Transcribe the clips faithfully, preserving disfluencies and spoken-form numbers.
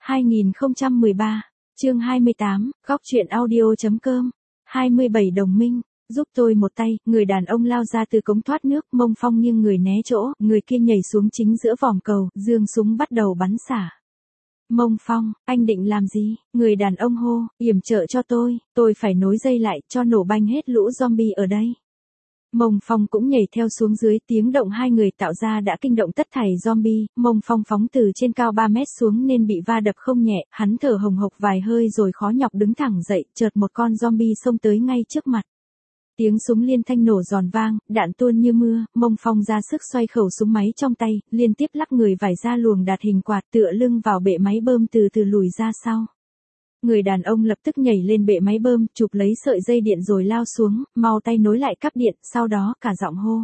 hai nghìn không trăm mười ba, chương hai mươi tám, góc truyện audio.com, hai mươi bảy đồng minh, giúp tôi một tay, người đàn ông lao ra từ cống thoát nước, Mông Phong nghiêng người né chỗ, người kia nhảy xuống chính giữa vòm cầu, giương súng bắt đầu bắn xả. Mông Phong, anh định làm gì? Người đàn ông hô, yểm trợ cho tôi, tôi phải nối dây lại, cho nổ banh hết lũ zombie ở đây. Mông Phong cũng nhảy theo xuống dưới, tiếng động hai người tạo ra đã kinh động tất thảy zombie, Mông Phong phóng từ trên cao ba mét xuống nên bị va đập không nhẹ, hắn thở hồng hộc vài hơi rồi khó nhọc đứng thẳng dậy, chợt một con zombie xông tới ngay trước mặt. Tiếng súng liên thanh nổ giòn vang, đạn tuôn như mưa, Mông Phong ra sức xoay khẩu súng máy trong tay, liên tiếp lắc người vải ra luồng đạt hình quạt tựa lưng vào bệ máy bơm từ từ lùi ra sau. Người đàn ông lập tức nhảy lên bệ máy bơm, chụp lấy sợi dây điện rồi lao xuống, mau tay nối lại cáp điện, sau đó cả giọng hô.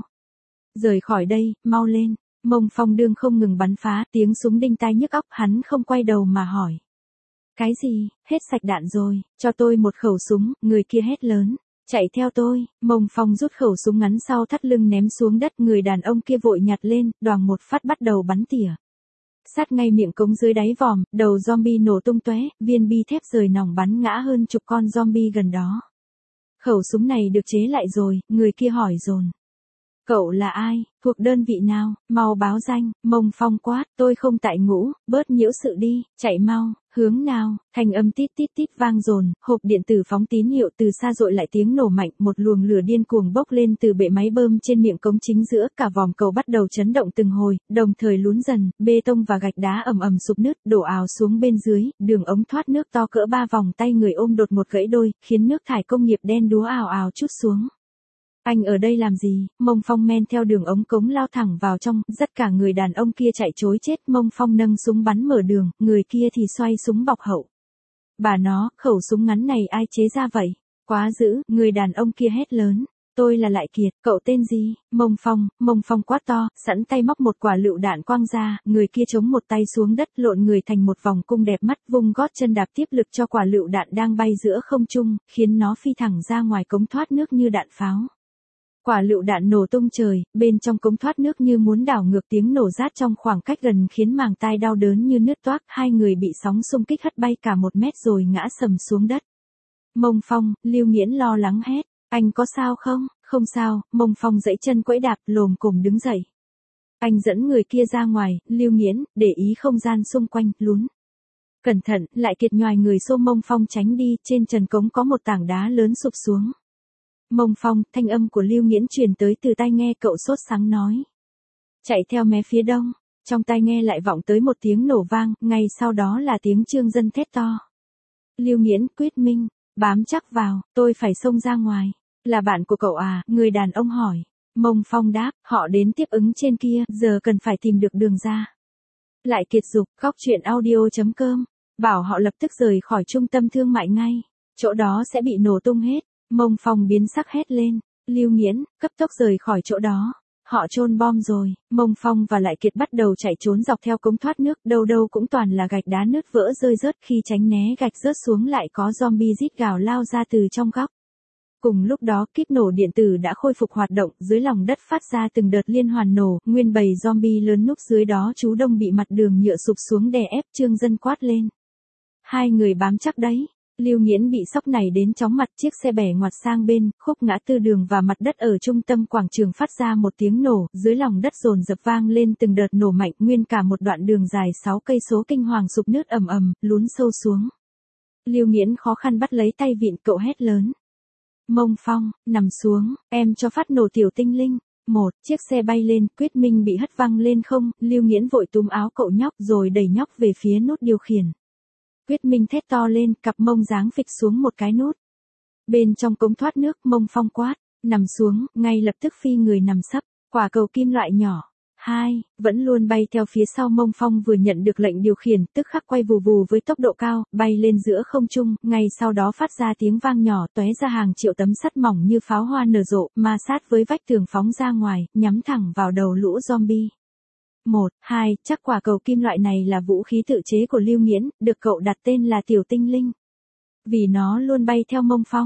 Rời khỏi đây, mau lên. Mông Phong đương không ngừng bắn phá, tiếng súng đinh tai nhức óc, hắn không quay đầu mà hỏi. Cái gì, hết sạch đạn rồi, cho tôi một khẩu súng, người kia hét lớn. Chạy theo tôi, Mông Phong rút khẩu súng ngắn sau thắt lưng ném xuống đất, người đàn ông kia vội nhặt lên, đoàng một phát bắt đầu bắn tỉa. Sát ngay miệng cống dưới đáy vòm, đầu zombie nổ tung tóe, viên bi thép rời nòng bắn ngã hơn chục con zombie gần đó. Khẩu súng này được chế lại rồi, người kia hỏi dồn. Cậu là ai, thuộc đơn vị nào, mau báo danh. Mông Phong quát, tôi không tại ngũ, bớt nhiễu sự đi, chạy mau, hướng nào, thanh âm tít tít tít vang dồn, hộp điện tử phóng tín hiệu từ xa dội lại tiếng nổ mạnh, một luồng lửa điên cuồng bốc lên từ bệ máy bơm trên miệng cống chính giữa, cả vòm cầu bắt đầu chấn động từng hồi, đồng thời lún dần, bê tông và gạch đá ầm ầm sụp nứt, đổ ào xuống bên dưới, đường ống thoát nước to cỡ ba vòng tay người ôm đột một gãy đôi, khiến nước thải công nghiệp đen đúa ào ào trút xuống. Anh ở đây làm gì? Mông Phong men theo đường ống cống lao thẳng vào trong, tất cả người đàn ông kia chạy trối chết, Mông Phong nâng súng bắn mở đường, người kia thì xoay súng bọc hậu. Bà nó, khẩu súng ngắn này ai chế ra vậy? Quá dữ, người đàn ông kia hét lớn. Tôi là Lại Kiệt, cậu tên gì? Mông Phong, Mông Phong quát to, sẵn tay móc một quả lựu đạn quang ra, người kia chống một tay xuống đất, lộn người thành một vòng cung đẹp mắt, vung gót chân đạp tiếp lực cho quả lựu đạn đang bay giữa không trung, khiến nó phi thẳng ra ngoài cống thoát nước như đạn pháo. Quả lựu đạn nổ tung trời, bên trong cống thoát nước như muốn đảo ngược, tiếng nổ rát trong khoảng cách gần khiến màng tai đau đớn như nứt toác, hai người bị sóng xung kích hất bay cả một mét rồi ngã sầm xuống đất. Mông Phong, Lưu Nghiễn lo lắng hét, anh có sao không? Không sao, Mông Phong giãy chân quẫy đạp, lồm cồm đứng dậy. Anh dẫn người kia ra ngoài, Lưu Nghiễn, để ý không gian xung quanh, lún. Cẩn thận, Lại Kiệt nhoài người xô Mông Phong tránh đi, trên trần cống có một tảng đá lớn sụp xuống. Mông Phong, thanh âm của Lưu Nghiễn truyền tới từ tai nghe, cậu sốt sắng nói. Chạy theo mé phía đông, trong tai nghe lại vọng tới một tiếng nổ vang, ngay sau đó là tiếng Trương Dân thét to. Lưu Nghiễn, quyết minh, bám chắc vào, tôi phải xông ra ngoài. Là bạn của cậu à, người đàn ông hỏi. Mông Phong đáp, họ đến tiếp ứng trên kia, giờ cần phải tìm được đường ra. Lại Kiệt dục, góc truyện audio.com, bảo họ lập tức rời khỏi trung tâm thương mại ngay, chỗ đó sẽ bị nổ tung hết. Mông Phong biến sắc hét lên, Lưu Nghiễn, cấp tốc rời khỏi chỗ đó, họ chôn bom rồi. Mông Phong và Lại Kiệt bắt đầu chạy trốn dọc theo cống thoát nước, đâu đâu cũng toàn là gạch đá nứt vỡ rơi rớt, khi tránh né gạch rớt xuống lại có zombie rít gào lao ra từ trong góc. Cùng lúc đó, kíp nổ điện tử đã khôi phục hoạt động, dưới lòng đất phát ra từng đợt liên hoàn nổ, nguyên bầy zombie lớn núp dưới đó chú đông bị mặt đường nhựa sụp xuống đè ép, Trương Dân quát lên. Hai người bám chắc đấy. Lưu Nghiễn bị sốc này đến chóng mặt, chiếc xe bẻ ngoặt sang bên, khúc ngã tư đường và mặt đất ở trung tâm quảng trường phát ra một tiếng nổ, dưới lòng đất dồn dập vang lên từng đợt nổ mạnh, nguyên cả một đoạn đường dài sáu cây số kinh hoàng sụp nứt ầm ầm, lún sâu xuống. Lưu Nghiễn khó khăn bắt lấy tay vịn, cậu hét lớn. Mông Phong, nằm xuống, em cho phát nổ tiểu tinh linh. Một, chiếc xe bay lên, Quyết Minh bị hất văng lên không, Lưu Nghiễn vội túm áo cậu nhóc rồi đẩy nhóc về phía nút điều khiển. Quyết Minh thét to lên, cặp mông giáng phịch xuống một cái nút. Bên trong cống thoát nước, Mông Phong quát, nằm xuống, ngay lập tức phi người nằm sấp, quả cầu kim loại nhỏ. Hai, vẫn luôn bay theo phía sau Mông Phong vừa nhận được lệnh điều khiển, tức khắc quay vù vù với tốc độ cao, bay lên giữa không trung, ngay sau đó phát ra tiếng vang nhỏ, tóe ra hàng triệu tấm sắt mỏng như pháo hoa nở rộ, ma sát với vách tường phóng ra ngoài, nhắm thẳng vào đầu lũ zombie. Một, hai, chắc quả cầu kim loại này là vũ khí tự chế của Lưu Nghiễn, được cậu đặt tên là Tiểu Tinh Linh. Vì nó luôn bay theo Mông Phong.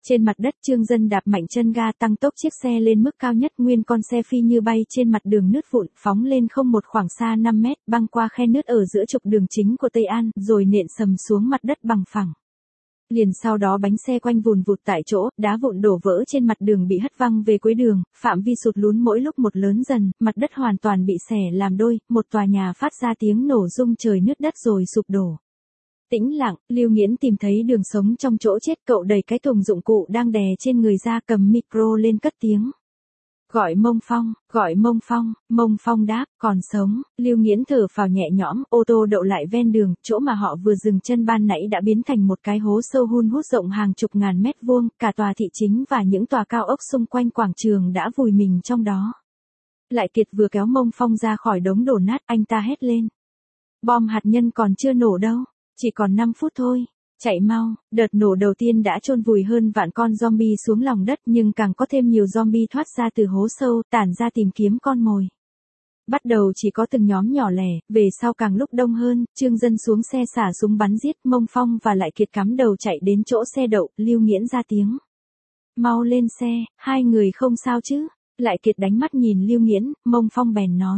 Trên mặt đất Trương Dân đạp mạnh chân ga tăng tốc chiếc xe lên mức cao nhất, nguyên con xe phi như bay trên mặt đường nứt vụn, phóng lên không một khoảng xa năm mét, băng qua khe nứt ở giữa trục đường chính của Tây An, rồi nện sầm xuống mặt đất bằng phẳng. Liền sau đó bánh xe quanh vùn vụt tại chỗ, đá vụn đổ vỡ trên mặt đường bị hất văng về cuối đường, phạm vi sụt lún mỗi lúc một lớn dần, mặt đất hoàn toàn bị xẻ làm đôi, một tòa nhà phát ra tiếng nổ rung trời nứt đất rồi sụp đổ. Tĩnh lặng, Lưu Nghiễn tìm thấy đường sống trong chỗ chết, cậu đẩy cái thùng dụng cụ đang đè trên người ra, cầm micro lên cất tiếng. Gọi Mông Phong, gọi Mông Phong, Mông Phong đáp, còn sống. Lưu Nghiễn thở phào nhẹ nhõm, ô tô đậu lại ven đường, chỗ mà họ vừa dừng chân ban nãy đã biến thành một cái hố sâu hun hút rộng hàng chục ngàn mét vuông, cả tòa thị chính và những tòa cao ốc xung quanh quảng trường đã vùi mình trong đó. Lại Kiệt vừa kéo Mông Phong ra khỏi đống đổ nát, anh ta hét lên. Bom hạt nhân còn chưa nổ đâu, chỉ còn năm phút thôi. Chạy mau, đợt nổ đầu tiên đã chôn vùi hơn vạn con zombie xuống lòng đất, nhưng càng có thêm nhiều zombie thoát ra từ hố sâu, tản ra tìm kiếm con mồi. Bắt đầu chỉ có từng nhóm nhỏ lẻ, về sau càng lúc đông hơn, Trương Dân xuống xe xả súng bắn giết, Mông Phong và Lại Kiệt cắm đầu chạy đến chỗ xe đậu, Lưu Nghiễn ra tiếng. Mau lên xe, hai người không sao chứ? Lại Kiệt đánh mắt nhìn Lưu Nghiễn, Mông Phong bèn nói.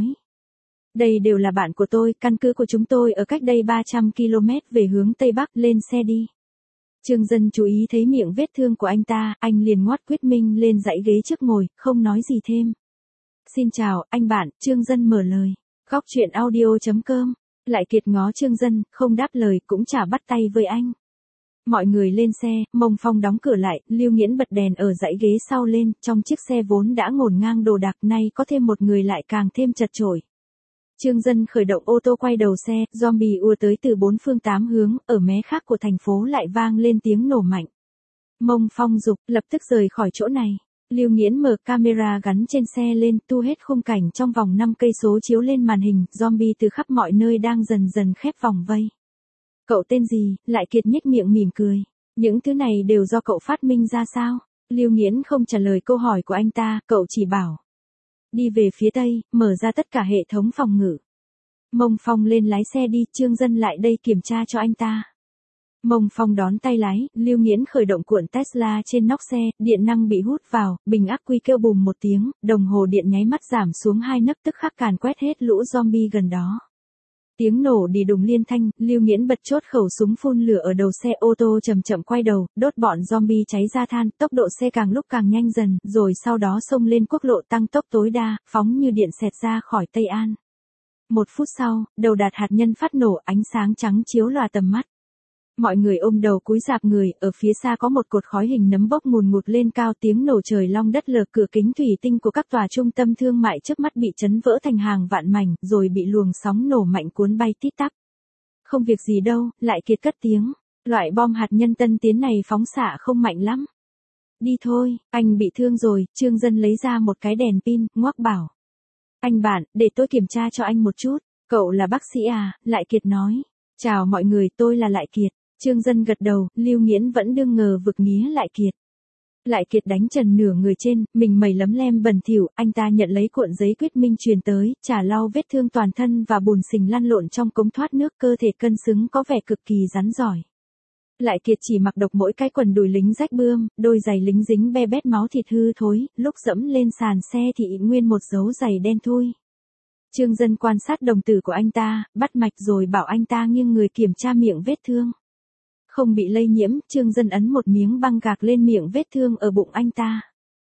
Đây đều là bạn của tôi, căn cứ của chúng tôi ở cách đây ba trăm ki lô mét về hướng Tây Bắc, lên xe đi. Trương Dân chú ý thấy miệng vết thương của anh ta, anh liền ngoắt Quyết Minh lên dãy ghế trước ngồi, không nói gì thêm. Xin chào, anh bạn, Trương Dân mở lời. Góc chuyện audio chấm com. Lại Kiệt ngó Trương Dân, không đáp lời, cũng chả bắt tay với anh. Mọi người lên xe, Mông Phong đóng cửa lại, Lưu Nghiễn bật đèn ở dãy ghế sau lên, trong chiếc xe vốn đã ngổn ngang đồ đạc, nay có thêm một người lại càng thêm chật chội. Trương Dân khởi động ô tô quay đầu xe, zombie ùa tới từ bốn phương tám hướng, ở mé khác của thành phố lại vang lên tiếng nổ mạnh. Mông Phong giục, lập tức rời khỏi chỗ này. Lưu Nghiễn mở camera gắn trên xe lên, tu hết khung cảnh trong vòng năm cây số chiếu lên màn hình, zombie từ khắp mọi nơi đang dần dần khép vòng vây. Cậu tên gì? Lại Kiệt nhếch miệng mỉm cười. Những thứ này đều do cậu phát minh ra sao? Lưu Nghiễn không trả lời câu hỏi của anh ta, cậu chỉ bảo. Đi về phía tây, mở ra tất cả hệ thống phòng ngự. Mông Phong lên lái xe đi, Trương Dân lại đây kiểm tra cho anh ta. Mông Phong đón tay lái, Lưu Nghiễn khởi động cuộn Tesla trên nóc xe, điện năng bị hút vào, bình ắc quy kêu bùm một tiếng, đồng hồ điện nháy mắt giảm xuống hai nấc, tức khắc càn quét hết lũ zombie gần đó. Tiếng nổ đi đùng liên thanh, Lưu Nghiễn bật chốt khẩu súng phun lửa ở đầu xe, ô tô chậm chậm quay đầu, đốt bọn zombie cháy ra than, tốc độ xe càng lúc càng nhanh dần, rồi sau đó xông lên quốc lộ tăng tốc tối đa, phóng như điện xẹt ra khỏi Tây An. Một phút sau, đầu đạn hạt nhân phát nổ, ánh sáng trắng chiếu lòa tầm mắt. Mọi người ôm đầu cúi rạp người, ở phía xa có một cột khói hình nấm bốc ngùn ngụt lên cao, tiếng nổ trời long đất lở, cửa kính thủy tinh của các tòa trung tâm thương mại trước mắt bị chấn vỡ thành hàng vạn mảnh, rồi bị luồng sóng nổ mạnh cuốn bay tít tắp. Không việc gì đâu, Lại Kiệt cất tiếng, loại bom hạt nhân tân tiến này phóng xạ không mạnh lắm. Đi thôi, anh bị thương rồi, Trương Dân lấy ra một cái đèn pin, ngoắc bảo. Anh bạn, để tôi kiểm tra cho anh một chút, cậu là bác sĩ à? Lại Kiệt nói. Chào mọi người, tôi là Lại Kiệt. Trương Dân gật đầu, Lưu Nghiễn vẫn đương ngờ vực nghía Lại Kiệt. Lại Kiệt đánh trần nửa người trên, mình mẩy lấm lem bẩn thỉu, anh ta nhận lấy cuộn giấy Quyết Minh truyền tới, chả lau vết thương toàn thân và bùn xình lăn lộn trong cống thoát nước, cơ thể cân xứng có vẻ cực kỳ rắn giỏi. Lại Kiệt chỉ mặc độc mỗi cái quần đùi lính rách bươm, đôi giày lính dính be bét máu thịt hư thối, lúc dẫm lên sàn xe thì nguyên một dấu giày đen thui. Trương Dân quan sát đồng tử của anh ta, bắt mạch rồi bảo anh ta nghiêng người kiểm tra miệng vết thương. Không bị lây nhiễm, Trương Dân ấn một miếng băng gạc lên miệng vết thương ở bụng anh ta.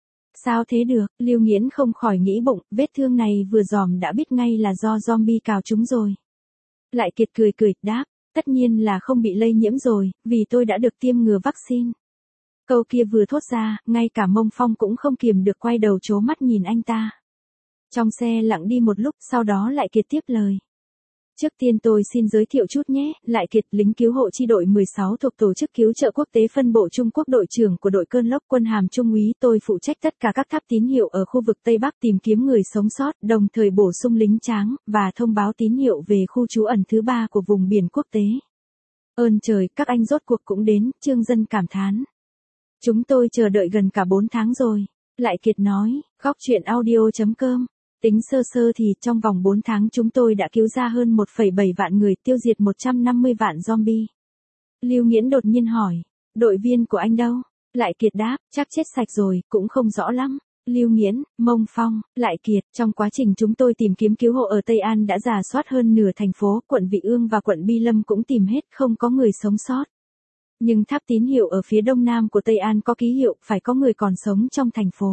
Sao thế được, Lưu Nghiễn không khỏi nghĩ bụng, vết thương này vừa dòm đã biết ngay là do zombie cào chúng rồi. Lại Kiệt cười cười, đáp, tất nhiên là không bị lây nhiễm rồi, vì tôi đã được tiêm ngừa vaccine. Câu kia vừa thốt ra, ngay cả Mông Phong cũng không kiềm được quay đầu trố mắt nhìn anh ta. Trong xe lặng đi một lúc, sau đó Lại Kiệt tiếp lời. Trước tiên tôi xin giới thiệu chút nhé, Lại Kiệt, lính cứu hộ chi đội mười sáu thuộc tổ chức cứu trợ quốc tế phân bộ Trung Quốc, đội trưởng của đội cơn lốc, quân hàm trung úy, tôi phụ trách tất cả các tháp tín hiệu ở khu vực Tây Bắc tìm kiếm người sống sót, đồng thời bổ sung lính tráng, và thông báo tín hiệu về khu trú ẩn thứ ba của vùng biển quốc tế. Ơn trời, các anh rốt cuộc cũng đến, Trương Dân cảm thán. Chúng tôi chờ đợi gần cả bốn tháng rồi, Lại Kiệt nói, góc chuyện audio chấm com. Tính sơ sơ thì trong vòng bốn tháng chúng tôi đã cứu ra hơn một phẩy bảy vạn người, tiêu diệt một trăm năm mươi vạn zombie. Lưu Nghiễn đột nhiên hỏi, đội viên của anh đâu? Lại Kiệt đáp, chắc chết sạch rồi, cũng không rõ lắm. Lưu Nghiễn, Mông Phong, Lại Kiệt, trong quá trình chúng tôi tìm kiếm cứu hộ ở Tây An đã rà soát hơn nửa thành phố, quận Vị Ương và quận Bi Lâm cũng tìm hết, không có người sống sót. Nhưng tháp tín hiệu ở phía đông nam của Tây An có ký hiệu, phải có người còn sống trong thành phố.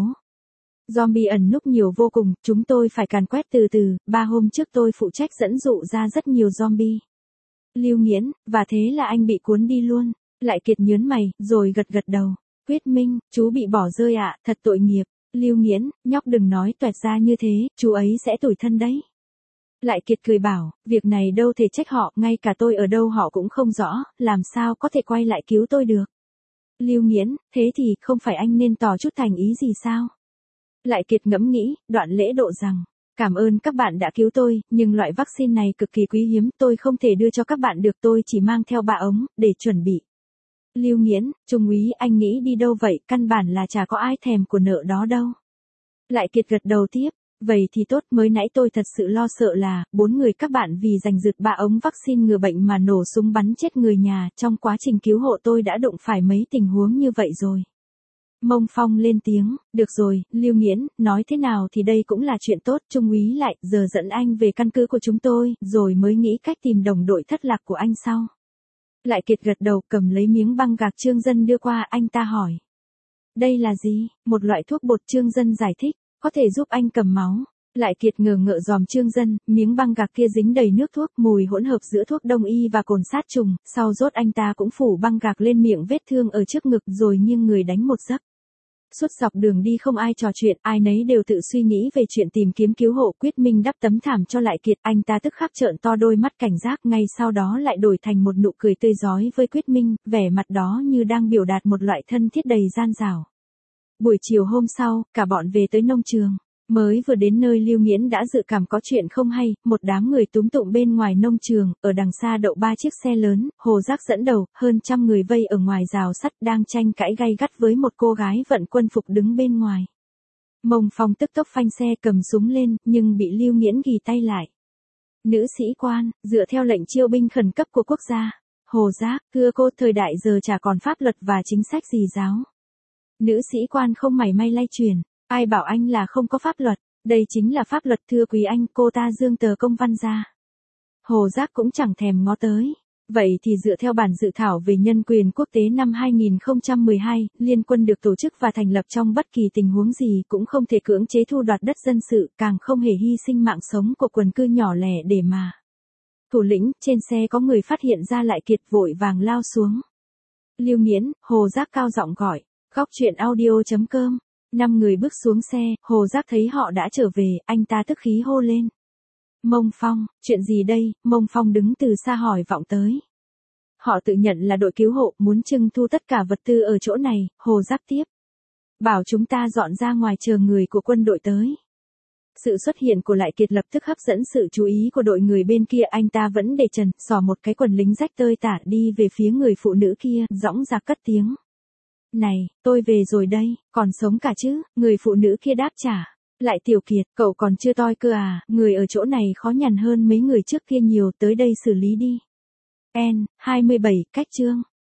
Zombie ẩn núp nhiều vô cùng, chúng tôi phải càn quét từ từ, ba hôm trước tôi phụ trách dẫn dụ ra rất nhiều zombie. Lưu Nghiễn, và thế là anh bị cuốn đi luôn. Lại Kiệt nhớn mày, rồi gật gật đầu. Quyết Minh, chú bị bỏ rơi ạ, thật tội nghiệp. Lưu Nghiễn, nhóc đừng nói toẹt ra như thế, chú ấy sẽ tủi thân đấy. Lại Kiệt cười bảo, việc này đâu thể trách họ, ngay cả tôi ở đâu họ cũng không rõ, làm sao có thể quay lại cứu tôi được. Lưu Nghiễn, thế thì không phải anh nên tỏ chút thành ý gì sao? Lại Kiệt ngẫm nghĩ, đoạn lễ độ rằng, cảm ơn các bạn đã cứu tôi, nhưng loại vaccine này cực kỳ quý hiếm, tôi không thể đưa cho các bạn được, tôi chỉ mang theo ba ống, để chuẩn bị. Lưu Nghiễn, Trung úy anh nghĩ đi đâu vậy, căn bản là chả có ai thèm của nợ đó đâu. Lại Kiệt gật đầu tiếp, vậy thì tốt, mới nãy tôi thật sự lo sợ là, bốn người các bạn vì giành giật ba ống vaccine ngừa bệnh mà nổ súng bắn chết người nhà, trong quá trình cứu hộ tôi đã đụng phải mấy tình huống như vậy rồi. Mông Phong lên tiếng, được rồi, Lưu Nghiễn, nói thế nào thì đây cũng là chuyện tốt, Trung úy Lại, giờ dẫn anh về căn cứ của chúng tôi, rồi mới nghĩ cách tìm đồng đội thất lạc của anh sau. Lại Kiệt gật đầu, cầm lấy miếng băng gạc Trương Dân đưa qua, anh ta hỏi. Đây là gì? Một loại thuốc bột, Trương Dân giải thích, có thể giúp anh cầm máu. Lại Kiệt ngờ ngợ dòm Trương Dân, miếng băng gạc kia dính đầy nước thuốc, mùi hỗn hợp giữa thuốc đông y và cồn sát trùng, sau rốt anh ta cũng phủ băng gạc lên miệng vết thương ở trước ngực rồi nghiêng người đánh một giấc. Suốt dọc đường đi không ai trò chuyện, ai nấy đều tự suy nghĩ về chuyện tìm kiếm cứu hộ. Quyết Minh đắp tấm thảm cho Lại Kiệt, anh ta tức khắc trợn to đôi mắt cảnh giác, ngay sau đó lại đổi thành một nụ cười tươi rói với Quyết Minh, vẻ mặt đó như đang biểu đạt một loại thân thiết đầy gian dảo. Buổi chiều hôm sau, cả bọn về tới nông trường. Mới vừa đến nơi Lưu Nghiễn đã dự cảm có chuyện không hay, một đám người túm tụm bên ngoài nông trường, ở đằng xa đậu ba chiếc xe lớn, Hồ Giác dẫn đầu, hơn trăm người vây ở ngoài rào sắt đang tranh cãi gay gắt với một cô gái vận quân phục đứng bên ngoài. Mông Phong tức tốc phanh xe cầm súng lên, nhưng bị Lưu Nghiễn ghì tay lại. Nữ sĩ quan, dựa theo lệnh chiêu binh khẩn cấp của quốc gia. Hồ Giác, thưa cô, thời đại giờ chả còn pháp luật và chính sách gì giáo. Nữ sĩ quan không mảy may lay chuyển. Ai bảo anh là không có pháp luật, đây chính là pháp luật thưa quý anh, cô ta giương tờ công văn ra. Hồ Giác cũng chẳng thèm ngó tới. Vậy thì dựa theo bản dự thảo về nhân quyền quốc tế năm hai nghìn không trăm mười hai, liên quân được tổ chức và thành lập trong bất kỳ tình huống gì cũng không thể cưỡng chế thu đoạt đất dân sự, càng không hề hy sinh mạng sống của quần cư nhỏ lẻ để mà. Thủ lĩnh, trên xe có người phát hiện ra Lại Kiệt vội vàng lao xuống. Lưu Nghiễn, Hồ Giác cao giọng gọi, góc chuyện audio chấm com. Năm người bước xuống xe, Hồ Giác thấy họ đã trở về, anh ta tức khí hô lên. Mông Phong, chuyện gì đây? Mông Phong đứng từ xa hỏi vọng tới. Họ tự nhận là đội cứu hộ, muốn trưng thu tất cả vật tư ở chỗ này, Hồ Giác tiếp. Bảo chúng ta dọn ra ngoài chờ người của quân đội tới. Sự xuất hiện của Lại Kiệt lập tức hấp dẫn sự chú ý của đội người bên kia, anh ta vẫn để trần, xỏ một cái quần lính rách tơi tả đi về phía người phụ nữ kia, dõng dạc cất tiếng. Này, tôi về rồi đây, còn sống cả chứ, người phụ nữ kia đáp trả. Lại Tiểu Kiệt, cậu còn chưa toi cơ à, người ở chỗ này khó nhằn hơn mấy người trước kia nhiều, tới đây xử lý đi. N, hai mươi bảy, cách chương.